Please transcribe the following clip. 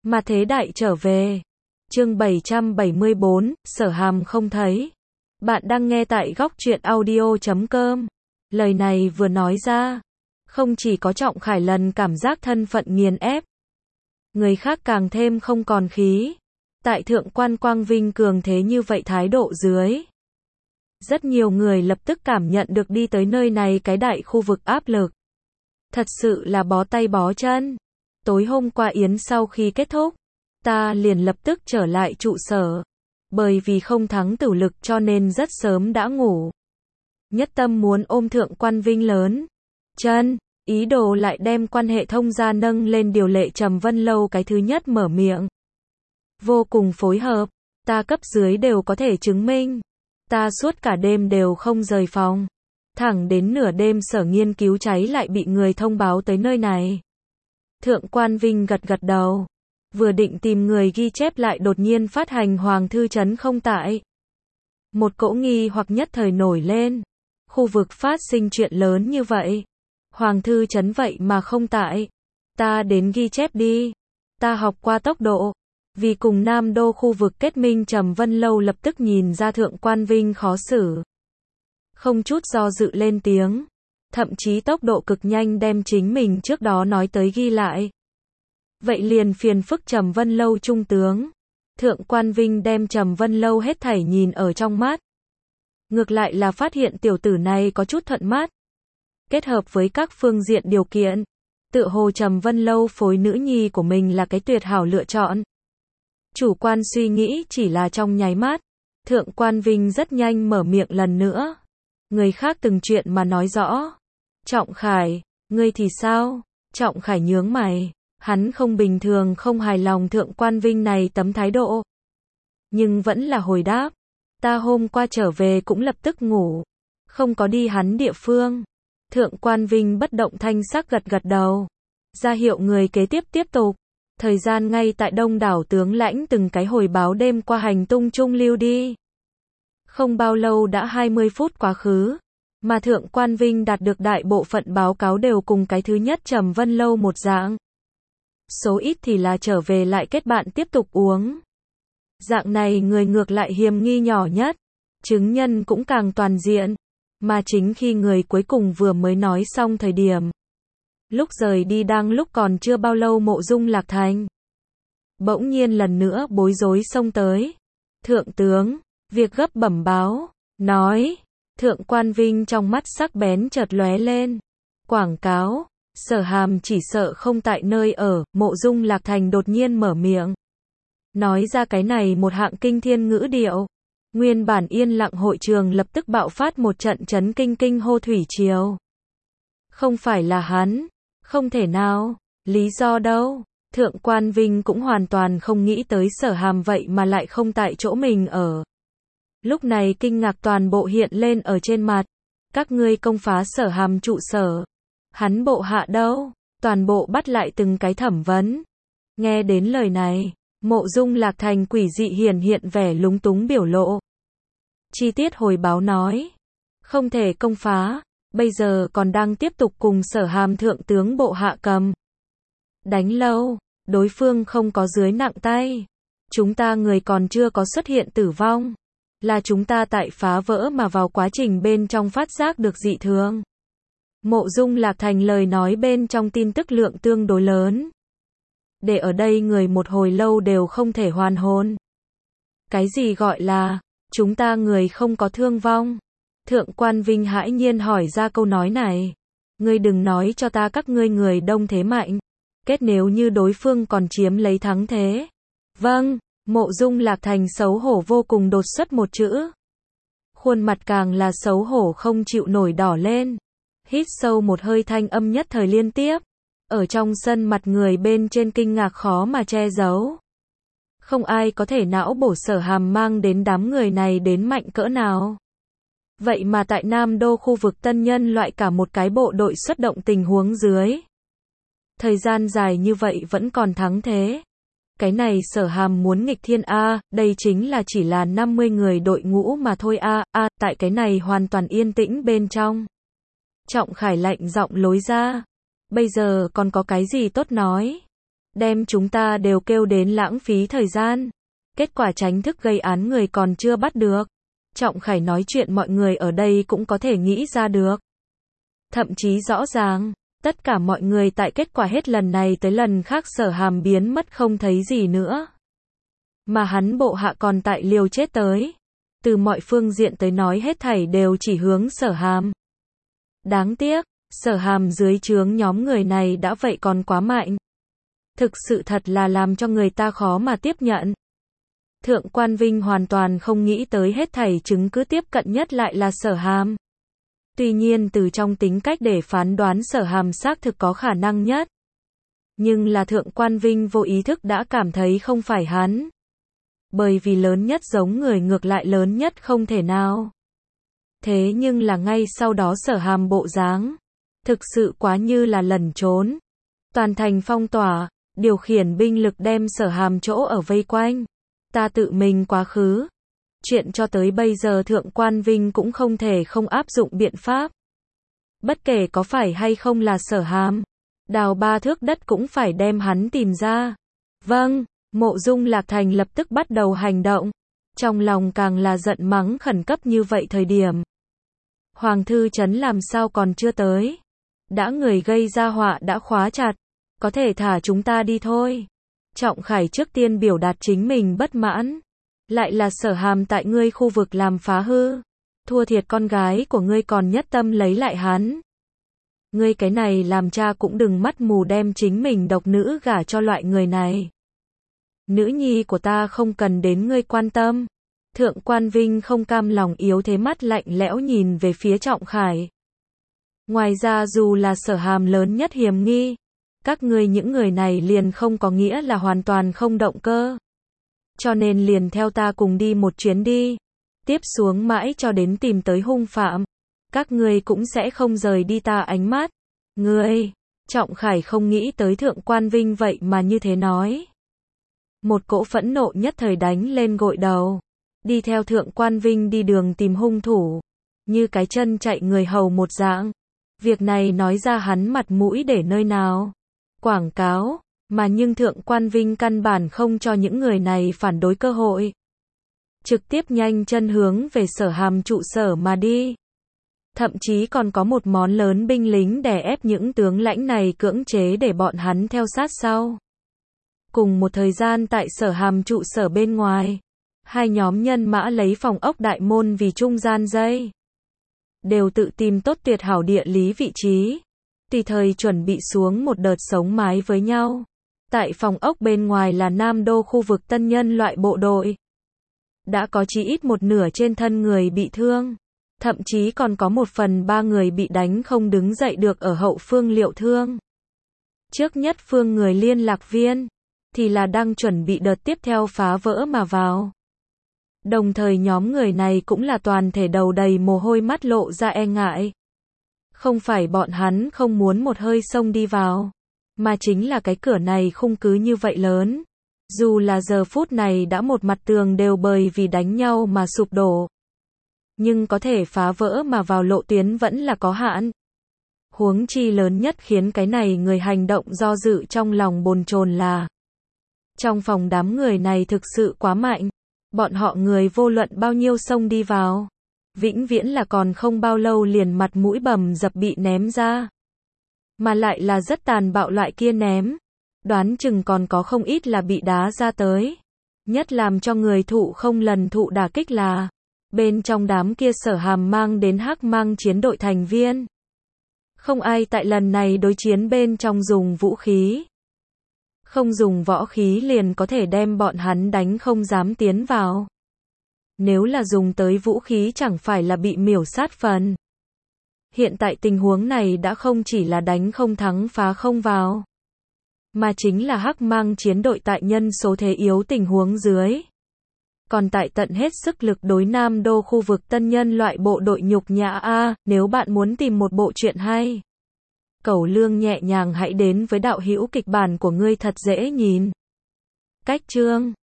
Mà thế đại trở về. Chương 774, Sở Hàm không thấy. Bạn đang nghe tại góc truyện audio.com. Lời này vừa nói ra, không chỉ có Trọng Khải lần cảm giác thân phận nghiền ép, người khác càng thêm không còn khí. Tại thượng quan Quang Vinh cường thế như vậy thái độ dưới, rất nhiều người lập tức cảm nhận được đi tới nơi này cái đại khu vực áp lực. Thật sự là bó tay bó chân. Tối hôm qua yến sau khi kết thúc, ta liền lập tức trở lại trụ sở. Bởi vì không thắng tử lực cho nên rất sớm đã ngủ. Nhất tâm muốn ôm thượng quan Vinh lớn chân, ý đồ lại đem quan hệ thông gia nâng lên điều lệ Trầm Vân Lâu cái thứ nhất mở miệng. Vô cùng phối hợp, ta cấp dưới đều có thể chứng minh. Ta suốt cả đêm đều không rời phòng. Thẳng đến nửa đêm sở nghiên cứu cháy lại bị người thông báo tới nơi này. Thượng quan Vinh gật gật đầu. Vừa định tìm người ghi chép lại đột nhiên phát hành Hoàng Thư Trấn không tại. Một cỗ nghi hoặc nhất thời nổi lên. Khu vực phát sinh chuyện lớn như vậy. Hoàng Thư Trấn vậy mà không tại. Ta đến ghi chép đi. Ta học qua tốc độ. Vì cùng Nam Đô khu vực kết minh Trầm Vân Lâu lập tức nhìn ra thượng quan Vinh khó xử. Không chút do dự lên tiếng. Thậm chí tốc độ cực nhanh đem chính mình trước đó nói tới ghi lại. Vậy liền phiền phức Trầm Vân Lâu trung tướng. Thượng quan Vinh đem Trầm Vân Lâu hết thảy nhìn ở trong mắt. Ngược lại là phát hiện tiểu tử này có chút thuận mắt. Kết hợp với các phương diện điều kiện, tựa hồ Trầm Vân Lâu phối nữ nhi của mình là cái tuyệt hảo lựa chọn. Chủ quan suy nghĩ chỉ là trong nháy mắt. Thượng quan Vinh rất nhanh mở miệng lần nữa. Người khác từng chuyện mà nói rõ. Trọng Khải, ngươi thì sao? Trọng Khải nhướng mày. Hắn không bình thường không hài lòng thượng quan Vinh này tấm thái độ. Nhưng vẫn là hồi đáp. Ta hôm qua trở về cũng lập tức ngủ. Không có đi hắn địa phương. Thượng quan Vinh bất động thanh sắc gật gật đầu. Ra hiệu người kế tiếp tiếp tục. Thời gian ngay tại đông đảo tướng lãnh từng cái hồi báo đêm qua hành tung trung lưu đi. Không bao lâu đã 20 phút quá khứ. Mà thượng quan Vinh đạt được đại bộ phận báo cáo đều cùng cái thứ nhất Trầm Vân Lâu một dạng. Số ít thì là trở về lại kết bạn tiếp tục uống. Dạng này người ngược lại hiềm nghi nhỏ nhất. Chứng nhân cũng càng toàn diện. Mà chính khi người cuối cùng vừa mới nói xong thời điểm. Lúc rời đi đang lúc còn chưa bao lâu Mộ Dung Lạc Thành. Bỗng nhiên lần nữa bối rối xông tới. Thượng tướng, việc gấp bẩm báo, nói. Thượng quan Vinh trong mắt sắc bén chợt lóe lên. Quảng cáo, Sở Hàm chỉ sợ không tại nơi ở, Mộ Dung Lạc Thành đột nhiên mở miệng. Nói ra cái này một hạng kinh thiên ngữ điệu. Nguyên bản yên lặng hội trường lập tức bạo phát một trận chấn kinh hô thủy triều. Không phải là hắn. Không thể nào. Lý do đâu? Thượng quan Vinh cũng hoàn toàn không nghĩ tới Sở Hàm vậy mà lại không tại chỗ mình ở. Lúc này kinh ngạc toàn bộ hiện lên ở trên mặt. Các ngươi công phá Sở Hàm trụ sở. Hắn bộ hạ đâu? Toàn bộ bắt lại từng cái thẩm vấn. Nghe đến lời này, Mộ Dung Lạc Thành quỷ dị hiện vẻ lúng túng biểu lộ. Chi tiết hồi báo nói. Không thể công phá. Bây giờ còn đang tiếp tục cùng Sở Hàm thượng tướng bộ hạ cầm. Đánh lâu. Đối phương không có dưới nặng tay. Chúng ta người còn chưa có xuất hiện tử vong. Là chúng ta tại phá vỡ mà vào quá trình bên trong phát giác được dị thường. Mộ Dung Lạc Thành lời nói bên trong tin tức lượng tương đối lớn. Để ở đây người một hồi lâu đều không thể hoàn hồn. Cái gì gọi là, chúng ta người không có thương vong? Thượng quan Vinh hãi nhiên hỏi ra câu nói này. Ngươi đừng nói cho ta các ngươi người đông thế mạnh. Kết nếu như đối phương còn chiếm lấy thắng thế. Vâng, Mộ Dung Lạc Thành xấu hổ vô cùng đột xuất một chữ. Khuôn mặt càng là xấu hổ không chịu nổi đỏ lên. Hít sâu một hơi thanh âm nhất thời liên tiếp. Ở trong sân mặt người bên trên kinh ngạc khó mà che giấu. Không ai có thể não bổ Sở Hàm mang đến đám người này đến mạnh cỡ nào. Vậy mà tại Nam Đô khu vực tân nhân loại cả một cái bộ đội xuất động tình huống dưới. Thời gian dài như vậy vẫn còn thắng thế. Cái này Sở Hàm muốn nghịch thiên a, đây chính là chỉ là 50 người đội ngũ mà thôi a, tại cái này hoàn toàn yên tĩnh bên trong. Trọng Khải lạnh giọng lối ra. Bây giờ còn có cái gì tốt nói. đem chúng ta đều kêu đến lãng phí thời gian. Kết quả tránh thức gây án người còn chưa bắt được. Trọng Khải nói chuyện mọi người ở đây cũng có thể nghĩ ra được. Thậm chí rõ ràng, tất cả mọi người tại kết quả hết lần này tới lần khác Sở Hàm biến mất không thấy gì nữa. Mà hắn bộ hạ còn tại liều chết tới. Từ mọi phương diện tới nói hết thảy đều chỉ hướng Sở Hàm. Đáng tiếc, Sở Hàm dưới trướng nhóm người này đã vậy còn quá mạnh. Thực sự thật là làm cho người ta khó mà tiếp nhận. Thượng quan Vinh hoàn toàn không nghĩ tới hết thảy chứng cứ tiếp cận nhất lại là Sở Hàm. Tuy nhiên từ trong tính cách để phán đoán Sở Hàm xác thực có khả năng nhất. Nhưng là Thượng quan Vinh vô ý thức đã cảm thấy không phải hắn. Bởi vì lớn nhất giống người ngược lại lớn nhất không thể nào. Thế nhưng là ngay sau đó Sở Hàm bộ dáng. Thực sự quá như là lẩn trốn. Toàn thành phong tỏa, điều khiển binh lực đem Sở Hàm chỗ ở vây quanh. Ta tự mình quá khứ. Chuyện cho tới bây giờ Thượng quan Vinh cũng không thể không áp dụng biện pháp. Bất kể có phải hay không là Sở Hàm, đào 3 thước đất cũng phải đem hắn tìm ra. Vâng, Mộ Dung Lạc Thành lập tức bắt đầu hành động. Trong lòng càng là giận mắng khẩn cấp như vậy thời điểm. Hoàng thư trấn làm sao còn chưa tới. Đã người gây ra họa đã khóa chặt. Có thể thả chúng ta đi thôi. Trọng Khải trước tiên biểu đạt chính mình bất mãn. Lại là Sở Hàm tại ngươi khu vực làm phá hư. Thua thiệt con gái của ngươi còn nhất tâm lấy lại hắn. Ngươi cái này làm cha cũng đừng mắt mù đem chính mình độc nữ gả cho loại người này. Nữ nhi của ta không cần đến ngươi quan tâm. Thượng quan Vinh không cam lòng yếu thế mắt lạnh lẽo nhìn về phía Trọng Khải. Ngoài ra dù là Sở Hàm lớn nhất hiểm nghi, các ngươi những người này liền không có nghĩa là hoàn toàn không động cơ. Cho nên liền theo ta cùng đi một chuyến đi. Tiếp xuống mãi cho đến tìm tới hung phạm. Các ngươi cũng sẽ không rời đi ta ánh mắt. Ngươi, Trọng Khải không nghĩ tới Thượng quan Vinh vậy mà như thế nói. Một cỗ phẫn nộ nhất thời đánh lên gội đầu. Đi theo Thượng quan Vinh đi đường tìm hung thủ. Như cái chân chạy người hầu một dạng. Việc này nói ra hắn mặt mũi để nơi nào. Quảng cáo. Mà nhưng Thượng quan Vinh căn bản không cho những người này phản đối cơ hội. Trực tiếp nhanh chân hướng về Sở Hàm trụ sở mà đi. Thậm chí còn có một món lớn binh lính đè ép những tướng lãnh này cưỡng chế để bọn hắn theo sát sau. Cùng một thời gian tại Sở Hàm trụ sở bên ngoài, hai nhóm nhân mã lấy phòng ốc đại môn vì trung gian dây. Đều tự tìm tốt tuyệt hảo địa lý vị trí. Tùy thời chuẩn bị xuống một đợt sống mái với nhau. Tại phòng ốc bên ngoài là Nam Đô khu vực tân nhân loại bộ đội. Đã có chí ít một nửa trên thân người bị thương. Thậm chí còn có 1/3 người bị đánh không đứng dậy được ở hậu phương liệu thương. Trước nhất phương người liên lạc viên, thì là đang chuẩn bị đợt tiếp theo phá vỡ mà vào. Đồng thời nhóm người này cũng là toàn thể đầu đầy mồ hôi mắt lộ ra e ngại. Không phải bọn hắn không muốn một hơi xông đi vào, mà chính là cái cửa này khung cứ như vậy lớn. Dù là giờ phút này đã một mặt tường đều bởi vì đánh nhau mà sụp đổ. Nhưng có thể phá vỡ mà vào lộ tuyến vẫn là có hạn. Huống chi lớn nhất khiến cái này người hành động do dự trong lòng bồn chồn là trong phòng đám người này thực sự quá mạnh. Bọn họ người vô luận bao nhiêu xông đi vào, vĩnh viễn là còn không bao lâu liền mặt mũi bầm dập bị ném ra. Mà lại là rất tàn bạo loại kia ném. Đoán chừng còn có không ít là bị đá ra tới. Nhất làm cho người thụ không lần thụ đả kích là bên trong đám kia Sở Hàm mang đến hắc mang chiến đội thành viên. Không ai tại lần này đối chiến bên trong dùng vũ khí. Không dùng võ khí liền có thể đem bọn hắn đánh không dám tiến vào. Nếu là dùng tới vũ khí chẳng phải là bị miểu sát phần. Hiện tại tình huống này đã không chỉ là đánh không thắng phá không vào, mà chính là hắc mang chiến đội tại nhân số thế yếu tình huống dưới. Còn tại tận hết sức lực đối Nam Đô khu vực tân nhân loại bộ đội nhục nhã a. Nếu bạn muốn tìm một bộ truyện hay, cẩu lương nhẹ nhàng hãy đến với đạo hữu kịch bản của ngươi thật dễ nhìn. Cách chương